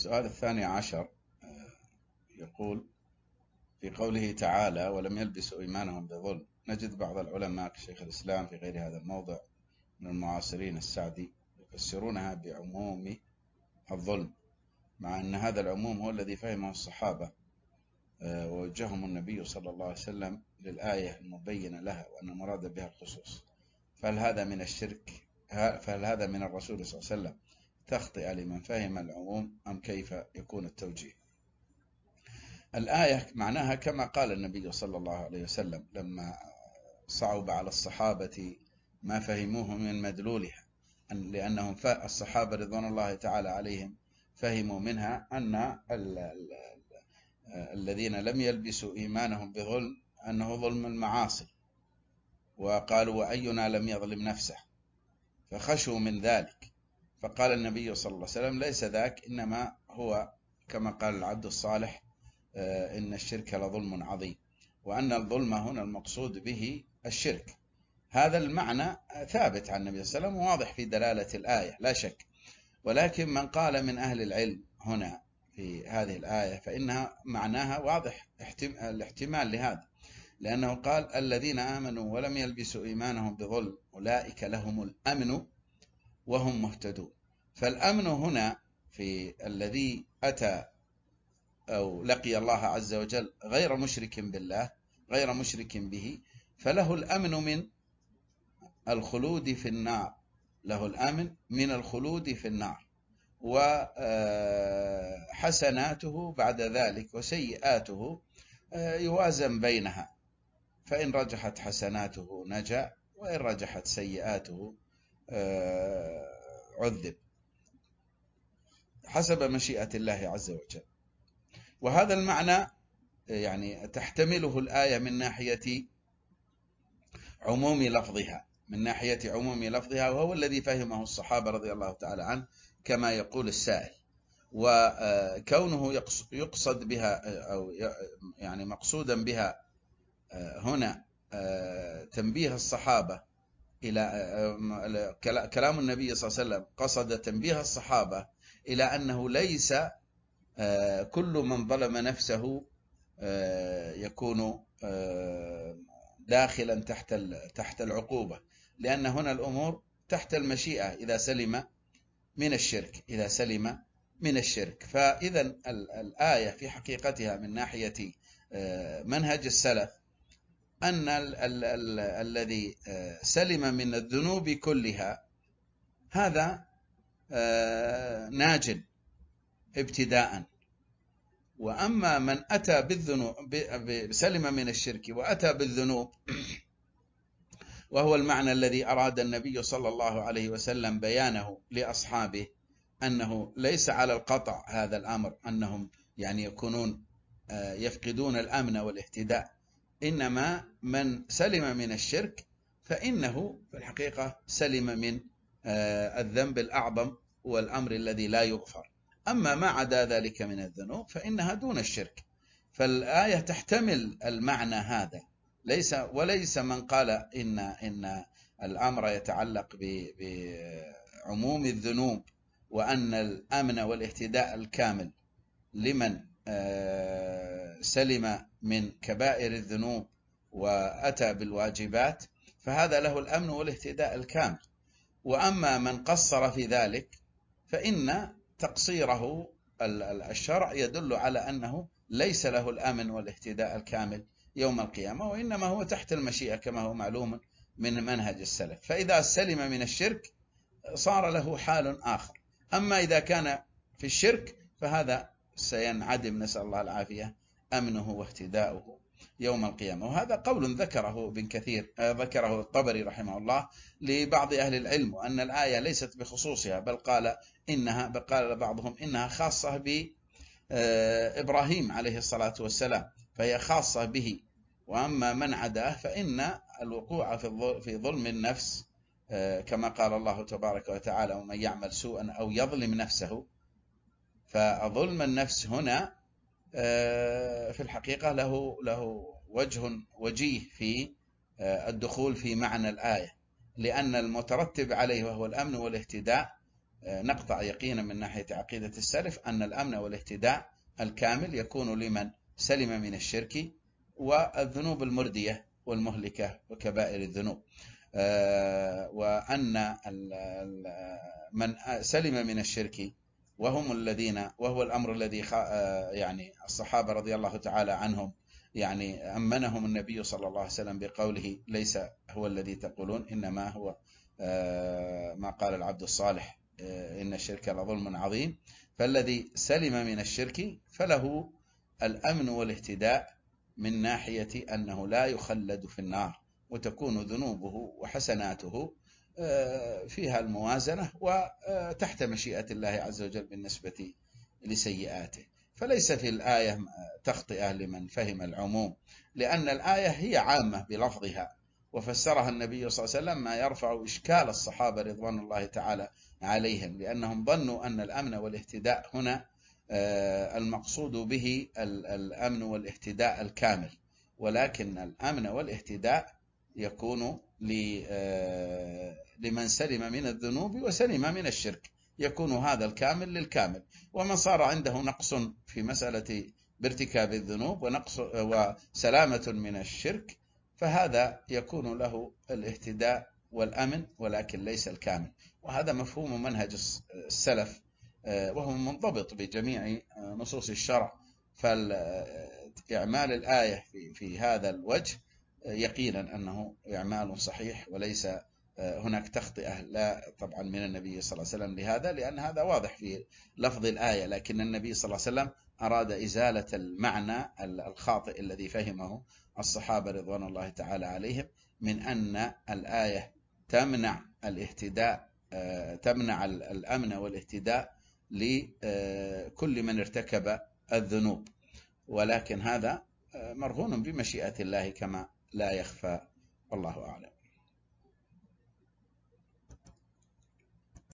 السؤال الثاني عشر يقول في قوله تعالى ولم يلبسوا إيمانهم بظلم، نجد بعض العلماء كشيخ الإسلام في غير هذا الموضع من المعاصرين السعدي يفسرونها بعموم الظلم، مع أن هذا العموم هو الذي فهمه الصحابة ووجههم النبي صلى الله عليه وسلم للآية المبينة لها وأن المراد بها الخصوص. فهل هذا من الشرك؟ فهل هذا من الرسول صلى الله عليه وسلم تخطئ لمن فهم العموم أم كيف يكون التوجيه؟ الآية معناها كما قال النبي صلى الله عليه وسلم لما صعب على الصحابة ما فهموه من مدلولها، لأنهم الصحابة رضوان الله تعالى عليهم فهموا منها أن الذين لم يلبسوا إيمانهم بظلم أنه ظلم المعاصي، وقالوا وأينا لم يظلم نفسه، فخشوا من ذلك. فقال النبي صلى الله عليه وسلم ليس ذاك، إنما هو كما قال العبد الصالح إن الشرك لظلم عظيم، وأن الظلم هنا المقصود به الشرك. هذا المعنى ثابت عن النبي صلى الله عليه وسلم وواضح في دلالة الآية لا شك، ولكن من قال من أهل العلم هنا في هذه الآية فإنها معناها واضح الاحتمال لهذا، لأنه قال الذين آمنوا ولم يلبسوا إيمانهم بظلم أولئك لهم الأمن وهم مهتدون. فالأمن هنا في الذي أتى أو لقي الله عز وجل غير مشرك بالله غير مشرك به، فله الأمن من الخلود في النار، له الأمن من الخلود في النار، وحسناته بعد ذلك وسيئاته يوازن بينها، فإن رجحت حسناته نجا وإن رجحت سيئاته عذب حسب مشيئة الله عز وجل. وهذا المعنى يعني تحتمله الآية من ناحية عموم لفظها، وهو الذي فهمه الصحابة رضي الله تعالى عنه كما يقول السائل. وكونه يقصد بها أو يعني مقصودا بها هنا تنبيه الصحابة إلى كلام النبي صلى الله عليه وسلم قصد تنبيه الصحابة إلى أنه ليس كل من ظلم نفسه يكون داخلا تحت العقوبة، لأن هنا الأمور تحت المشيئة إذا سلم من الشرك. فإذا الآية في حقيقتها من ناحية منهج السلف أن الذي سلم من الذنوب كلها هذا ناج ابتداء، وأما من أتى بالذنوب سلم من الشرك وأتى بالذنوب، وهو المعنى الذي أراد النبي صلى الله عليه وسلم بيانه لأصحابه، أنه ليس على القطع هذا الأمر أنهم يعني يكونون يفقدون الأمن والاهتداء، إنما من سلم من الشرك فإنه في الحقيقة سلم من الذنب الأعظم والأمر الذي لا يغفر. أما ما عدا ذلك من الذنوب فإنها دون الشرك. فالآية تحتمل المعنى هذا، وليس من قال إن الأمر يتعلق بعموم الذنوب وأن الأمن والاهتداء الكامل لمن سلم من كبائر الذنوب وأتى بالواجبات، فهذا له الأمن والاهتداء الكامل. وأما من قصر في ذلك فإن تقصيره الشرع يدل على أنه ليس له الأمن والاهتداء الكامل يوم القيامة، وإنما هو تحت المشيئة كما هو معلوم من منهج السلف. فإذا سلم من الشرك صار له حال آخر، أما إذا كان في الشرك فهذا سينعدم، نسأل الله العافية، أمنه واهتداؤه يوم القيامة. وهذا قول ذكره ابن كثير، ذكره الطبري رحمه الله لبعض أهل العلم، أن الآية ليست بخصوصها، بل قال بعضهم إنها خاصة بإبراهيم عليه الصلاة والسلام، فهي خاصة به. وأما من عداه فإن الوقوع في ظلم النفس كما قال الله تبارك وتعالى ومن يعمل سوءا أو يظلم نفسه، فظلم النفس هنا في الحقيقة له وجيه في الدخول في معنى الآية، لأن المترتب عليه وهو الأمن والاهتداء نقطع يقينا من ناحية عقيدة السلف أن الأمن والاهتداء الكامل يكون لمن سلم من الشرك والذنوب المردية والمهلكة وكبائر الذنوب، وأن من سلم من الشرك وهو الأمر الذي يعني الصحابة رضي الله تعالى عنهم يعني أمنهم النبي صلى الله عليه وسلم بقوله ليس هو الذي تقولون إنما هو ما قال العبد الصالح إن الشرك لظلم عظيم. فالذي سلم من الشرك فله الأمن والاهتداء من ناحية أنه لا يخلد في النار، وتكون ذنوبه وحسناته فيها الموازنة وتحت مشيئة الله عز وجل بالنسبة لسيئاته. فليس في الآية تخطئة لمن فهم العموم، لأن الآية هي عامة بلفظها، وفسرها النبي صلى الله عليه وسلم ما يرفع إشكال الصحابة رضوان الله تعالى عليهم، لأنهم ظنوا أن الأمن والاهتداء هنا المقصود به الأمن والاهتداء الكامل، ولكن الأمن والاهتداء يكون لمن سلم من الذنوب وسلم من الشرك، يكون هذا الكامل للكامل. ومن صار عنده نقص في مسألة بارتكاب الذنوب ونقص وسلامة من الشرك فهذا يكون له الاهتداء والأمن ولكن ليس الكامل. وهذا مفهوم منهج السلف وهو منضبط بجميع نصوص الشرع. فإعمال الآية في هذا الوجه يقينا أنه إعمال صحيح، وليس هناك تخطئة لا طبعا من النبي صلى الله عليه وسلم لهذا، لأن هذا واضح في لفظ الآية، لكن النبي صلى الله عليه وسلم أراد إزالة المعنى الخاطئ الذي فهمه الصحابة رضوان الله تعالى عليهم من أن الآية تمنع الاهتداء، تمنع الأمن والاهتداء لكل من ارتكب الذنوب، ولكن هذا مرهون بمشيئة الله كما لا يخفى، والله أعلم.